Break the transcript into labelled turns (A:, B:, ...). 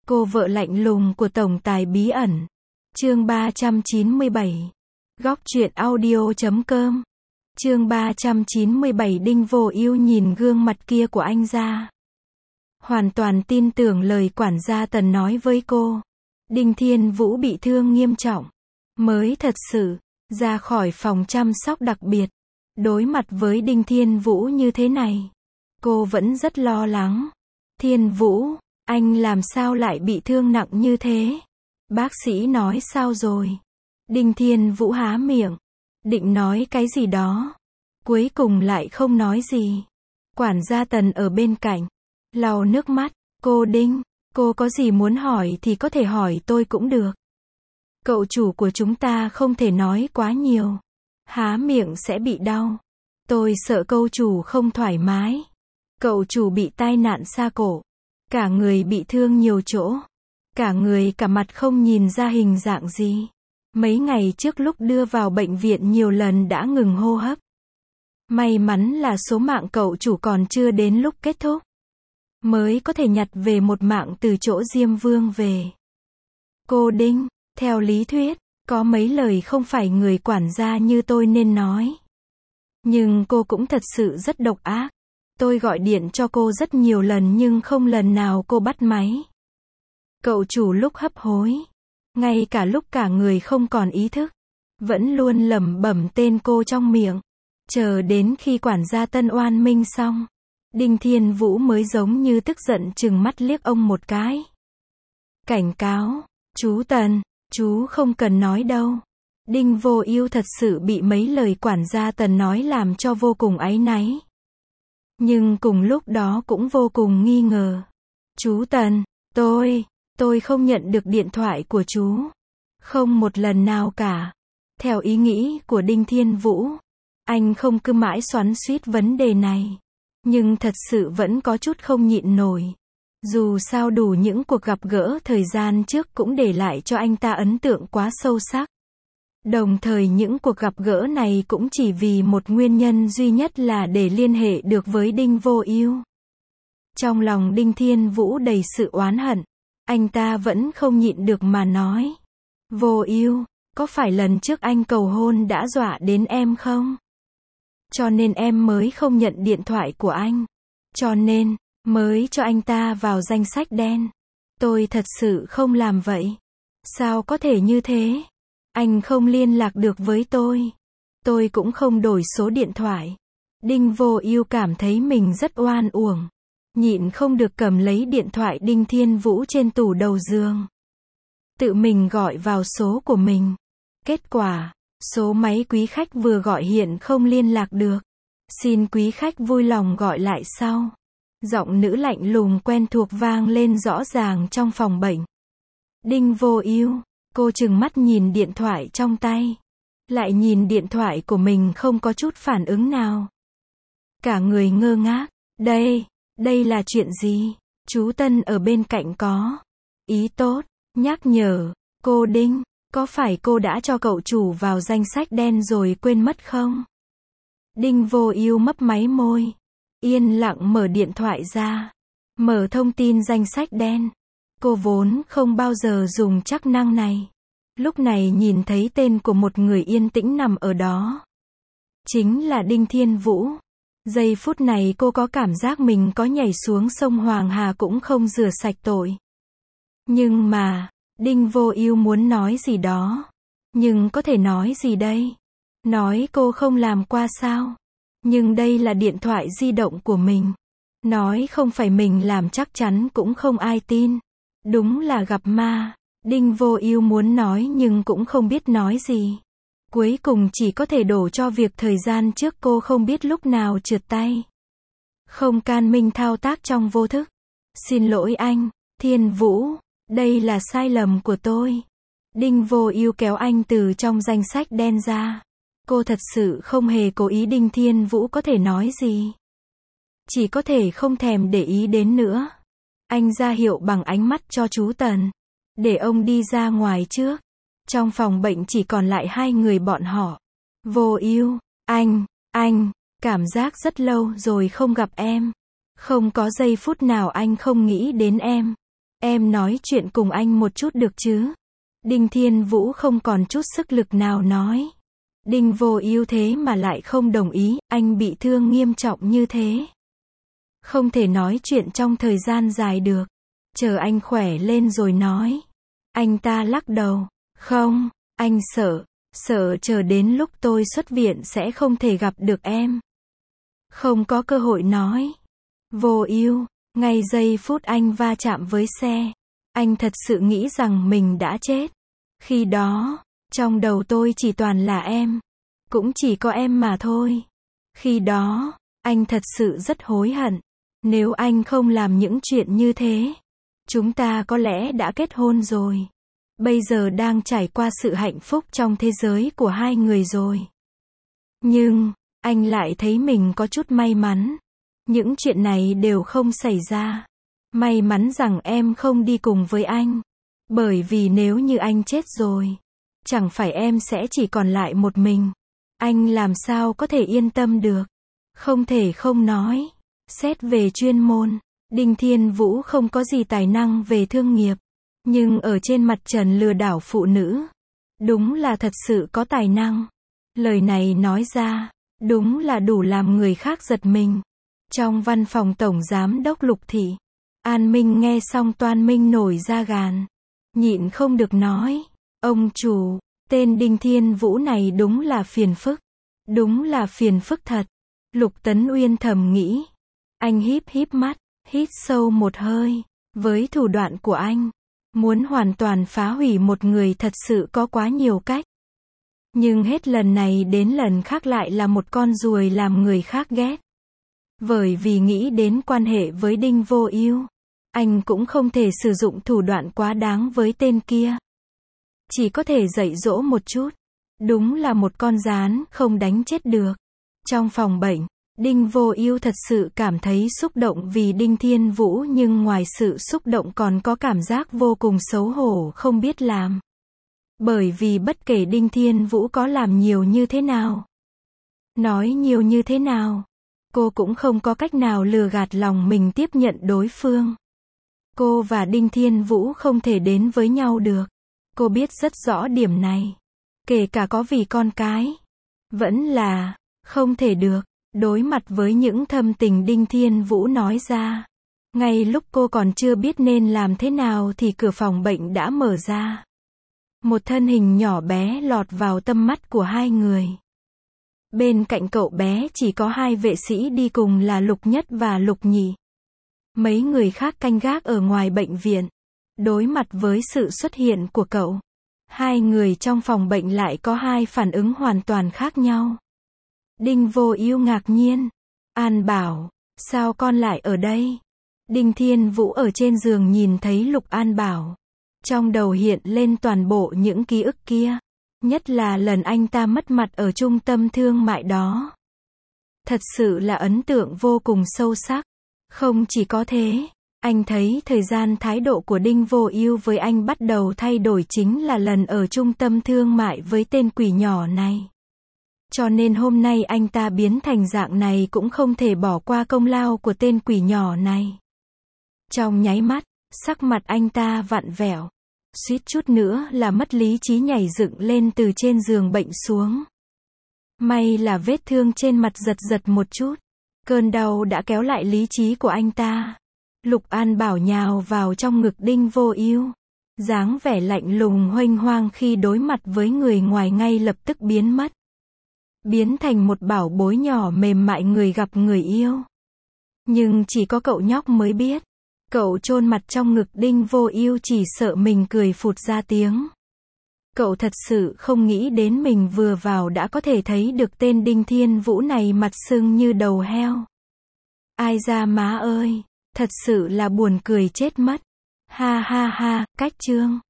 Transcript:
A: Cô vợ lạnh lùng của tổng tài bí ẩn. Chương 397. Góc truyện audio.com. Chương 397. Đinh Vô Ưu nhìn gương mặt kia của anh ra. Hoàn toàn tin tưởng lời quản gia Tần nói với cô. Đinh Thiên Vũ bị thương nghiêm trọng, mới thật sự ra khỏi phòng chăm sóc đặc biệt. Đối mặt với Đinh Thiên Vũ như thế này, cô vẫn rất lo lắng. Thiên Vũ, anh làm sao lại bị thương nặng như thế? Bác sĩ nói sao rồi? Đinh Thiên Vũ há miệng, định nói cái gì đó, cuối cùng lại không nói gì. Quản gia Tần ở bên cạnh, lau nước mắt, cô Đinh, cô có gì muốn hỏi thì có thể hỏi tôi cũng được. Cậu chủ của chúng ta không thể nói quá nhiều, há miệng sẽ bị đau. Tôi sợ cậu chủ không thoải mái. Cậu chủ bị tai nạn xa cổ, cả người bị thương nhiều chỗ, cả người cả mặt không nhìn ra hình dạng gì. Mấy ngày trước lúc đưa vào bệnh viện nhiều lần đã ngừng hô hấp. May mắn là số mạng cậu chủ còn chưa đến lúc kết thúc, mới có thể nhặt về một mạng từ chỗ Diêm Vương về. Cô Đinh, theo lý thuyết, có mấy lời không phải người quản gia như tôi nên nói. Nhưng cô cũng thật sự rất độc ác. Tôi gọi điện cho cô rất nhiều lần nhưng không lần nào cô bắt máy. Cậu chủ lúc hấp hối, ngay cả lúc cả người không còn ý thức, vẫn luôn lẩm bẩm tên cô trong miệng. Chờ đến khi quản gia Tân oan minh xong, Đinh Thiên Vũ mới giống như tức giận trừng mắt liếc ông một cái. Cảnh cáo, chú Tần, chú không cần nói đâu. Đinh Vô Ưu thật sự bị mấy lời quản gia Tần nói làm cho vô cùng áy náy. Nhưng cùng lúc đó cũng vô cùng nghi ngờ. Chú Tần, tôi không nhận được điện thoại của chú. Không một lần nào cả. Theo ý nghĩ của Đinh Thiên Vũ, anh không cứ mãi xoắn xuýt vấn đề này. Nhưng thật sự vẫn có chút không nhịn nổi. Dù sao đủ những cuộc gặp gỡ thời gian trước cũng để lại cho anh ta ấn tượng quá sâu sắc. Đồng thời những cuộc gặp gỡ này cũng chỉ vì một nguyên nhân duy nhất là để liên hệ được với Đinh Vô Ưu. Trong lòng Đinh Thiên Vũ đầy sự oán hận, anh ta vẫn không nhịn được mà nói. Vô Ưu, có phải lần trước anh cầu hôn đã dọa đến em không? Cho nên em mới không nhận điện thoại của anh. Cho nên, mới cho anh ta vào danh sách đen. Tôi thật sự không làm vậy. Sao có thể như thế? Anh không liên lạc được với tôi. Tôi cũng không đổi số điện thoại. Đinh Vô Ưu cảm thấy mình rất oan uổng. Nhịn không được cầm lấy điện thoại Đinh Thiên Vũ trên tủ đầu giường. Tự mình gọi vào số của mình. Kết quả, số máy quý khách vừa gọi hiện không liên lạc được. Xin quý khách vui lòng gọi lại sau. Giọng nữ lạnh lùng quen thuộc vang lên rõ ràng trong phòng bệnh. Đinh Vô Ưu, cô trừng mắt nhìn điện thoại trong tay. Lại nhìn điện thoại của mình không có chút phản ứng nào. Cả người ngơ ngác. Đây là chuyện gì? Chú Tân ở bên cạnh có ý tốt, nhắc nhở. Cô Đinh, có phải cô đã cho cậu chủ vào danh sách đen rồi quên mất không? Đinh Vô Ưu mấp máy môi. Yên lặng mở điện thoại ra. Mở thông tin danh sách đen. Cô vốn không bao giờ dùng chức năng này. Lúc này nhìn thấy tên của một người yên tĩnh nằm ở đó. Chính là Đinh Thiên Vũ. Giây phút này cô có cảm giác mình có nhảy xuống sông Hoàng Hà cũng không rửa sạch tội. Nhưng mà, Đinh Vô Ưu muốn nói gì đó. Nhưng có thể nói gì đây? Nói cô không làm qua sao? Nhưng đây là điện thoại di động của mình. Nói không phải mình làm chắc chắn cũng không ai tin. Đúng là gặp ma. Đinh Vô Ưu muốn nói nhưng cũng không biết nói gì. Cuối cùng chỉ có thể đổ cho việc thời gian trước cô không biết lúc nào trượt tay. Không can minh thao tác trong vô thức. Xin lỗi anh, Thiên Vũ, đây là sai lầm của tôi. Đinh Vô Ưu kéo anh từ trong danh sách đen ra. Cô thật sự không hề cố ý. Đinh Thiên Vũ có thể nói gì? Chỉ có thể không thèm để ý đến nữa. Anh ra hiệu bằng ánh mắt cho chú Tần. Để ông đi ra ngoài trước. Trong phòng bệnh chỉ còn lại hai người bọn họ. Vô Ưu, anh, cảm giác rất lâu rồi không gặp em. Không có giây phút nào anh không nghĩ đến em. Em nói chuyện cùng anh một chút được chứ? Đinh Thiên Vũ không còn chút sức lực nào nói. Đinh Vô Ưu thế mà lại không đồng ý, anh bị thương nghiêm trọng như thế. Không thể nói chuyện trong thời gian dài được. Chờ anh khỏe lên rồi nói. Anh ta lắc đầu. Không, anh sợ chờ đến lúc tôi xuất viện sẽ không thể gặp được em. Không có cơ hội nói. Vô Ưu, ngay giây phút anh va chạm với xe, anh thật sự nghĩ rằng mình đã chết. Khi đó, trong đầu tôi chỉ toàn là em. Cũng chỉ có em mà thôi. Khi đó, anh thật sự rất hối hận. Nếu anh không làm những chuyện như thế, chúng ta có lẽ đã kết hôn rồi. Bây giờ đang trải qua sự hạnh phúc trong thế giới của hai người rồi. Nhưng, anh lại thấy mình có chút may mắn. Những chuyện này đều không xảy ra. May mắn rằng em không đi cùng với anh. Bởi vì nếu như anh chết rồi, chẳng phải em sẽ chỉ còn lại một mình. Anh làm sao có thể yên tâm được. Không thể không nói. Xét về chuyên môn, Đinh Thiên Vũ không có gì tài năng về thương nghiệp. Nhưng ở trên mặt trận lừa đảo phụ nữ, đúng là thật sự có tài năng. Lời này nói ra, đúng là đủ làm người khác giật mình. Trong văn phòng Tổng Giám đốc Lục Thị, An Minh nghe xong toan minh nổi da gàn. Nhịn không được nói, ông chủ, tên Đinh Thiên Vũ này đúng là phiền phức. Đúng là phiền phức thật. Lục Tấn Uyên thầm nghĩ. Anh híp mắt, hít sâu một hơi. Với thủ đoạn của anh, muốn hoàn toàn phá hủy một người thật sự có quá nhiều cách. Nhưng hết lần này đến lần khác lại là một con ruồi làm người khác ghét. Bởi vì nghĩ đến quan hệ với Đinh Vô Ưu, anh cũng không thể sử dụng thủ đoạn quá đáng với tên kia. Chỉ có thể dạy dỗ một chút. Đúng là một con gián không đánh chết được. Trong phòng bệnh, Đinh Vô Ưu thật sự cảm thấy xúc động vì Đinh Thiên Vũ, nhưng ngoài sự xúc động còn có cảm giác vô cùng xấu hổ không biết làm. Bởi vì bất kể Đinh Thiên Vũ có làm nhiều như thế nào, nói nhiều như thế nào, cô cũng không có cách nào lừa gạt lòng mình tiếp nhận đối phương. Cô và Đinh Thiên Vũ không thể đến với nhau được. Cô biết rất rõ điểm này. Kể cả có vì con cái, vẫn là không thể được. Đối mặt với những thâm tình Đinh Thiên Vũ nói ra, ngay lúc cô còn chưa biết nên làm thế nào thì cửa phòng bệnh đã mở ra. Một thân hình nhỏ bé lọt vào tầm mắt của hai người. Bên cạnh cậu bé chỉ có hai vệ sĩ đi cùng là Lục Nhất và Lục Nhị. Mấy người khác canh gác ở ngoài bệnh viện. Đối mặt với sự xuất hiện của cậu, hai người trong phòng bệnh lại có hai phản ứng hoàn toàn khác nhau. Đinh Vô Ưu ngạc nhiên. An Bảo, sao con lại ở đây? Đinh Thiên Vũ ở trên giường nhìn thấy Lục An Bảo. Trong đầu hiện lên toàn bộ những ký ức kia. Nhất là lần anh ta mất mặt ở trung tâm thương mại đó. Thật sự là ấn tượng vô cùng sâu sắc. Không chỉ có thế, anh thấy thời gian thái độ của Đinh Vô Ưu với anh bắt đầu thay đổi chính là lần ở trung tâm thương mại với tên quỷ nhỏ này. Cho nên hôm nay anh ta biến thành dạng này cũng không thể bỏ qua công lao của tên quỷ nhỏ này. Trong nháy mắt, sắc mặt anh ta vặn vẹo. Suýt chút nữa là mất lý trí nhảy dựng lên từ trên giường bệnh xuống. May là vết thương trên mặt giật một chút. Cơn đau đã kéo lại lý trí của anh ta. Lục An Bảo nhào vào trong ngực Đinh Vô Ưu. Dáng vẻ lạnh lùng huênh hoang khi đối mặt với người ngoài ngay lập tức biến mất. Biến thành một bảo bối nhỏ mềm mại người gặp người yêu. Nhưng chỉ có cậu nhóc mới biết. Cậu chôn mặt trong ngực Đinh Vô Ưu chỉ sợ mình cười phụt ra tiếng. Cậu thật sự không nghĩ đến mình vừa vào đã có thể thấy được tên Đinh Thiên Vũ này mặt sưng như đầu heo. Ai da má ơi, thật sự là buồn cười chết mất. Ha ha ha, cách chương.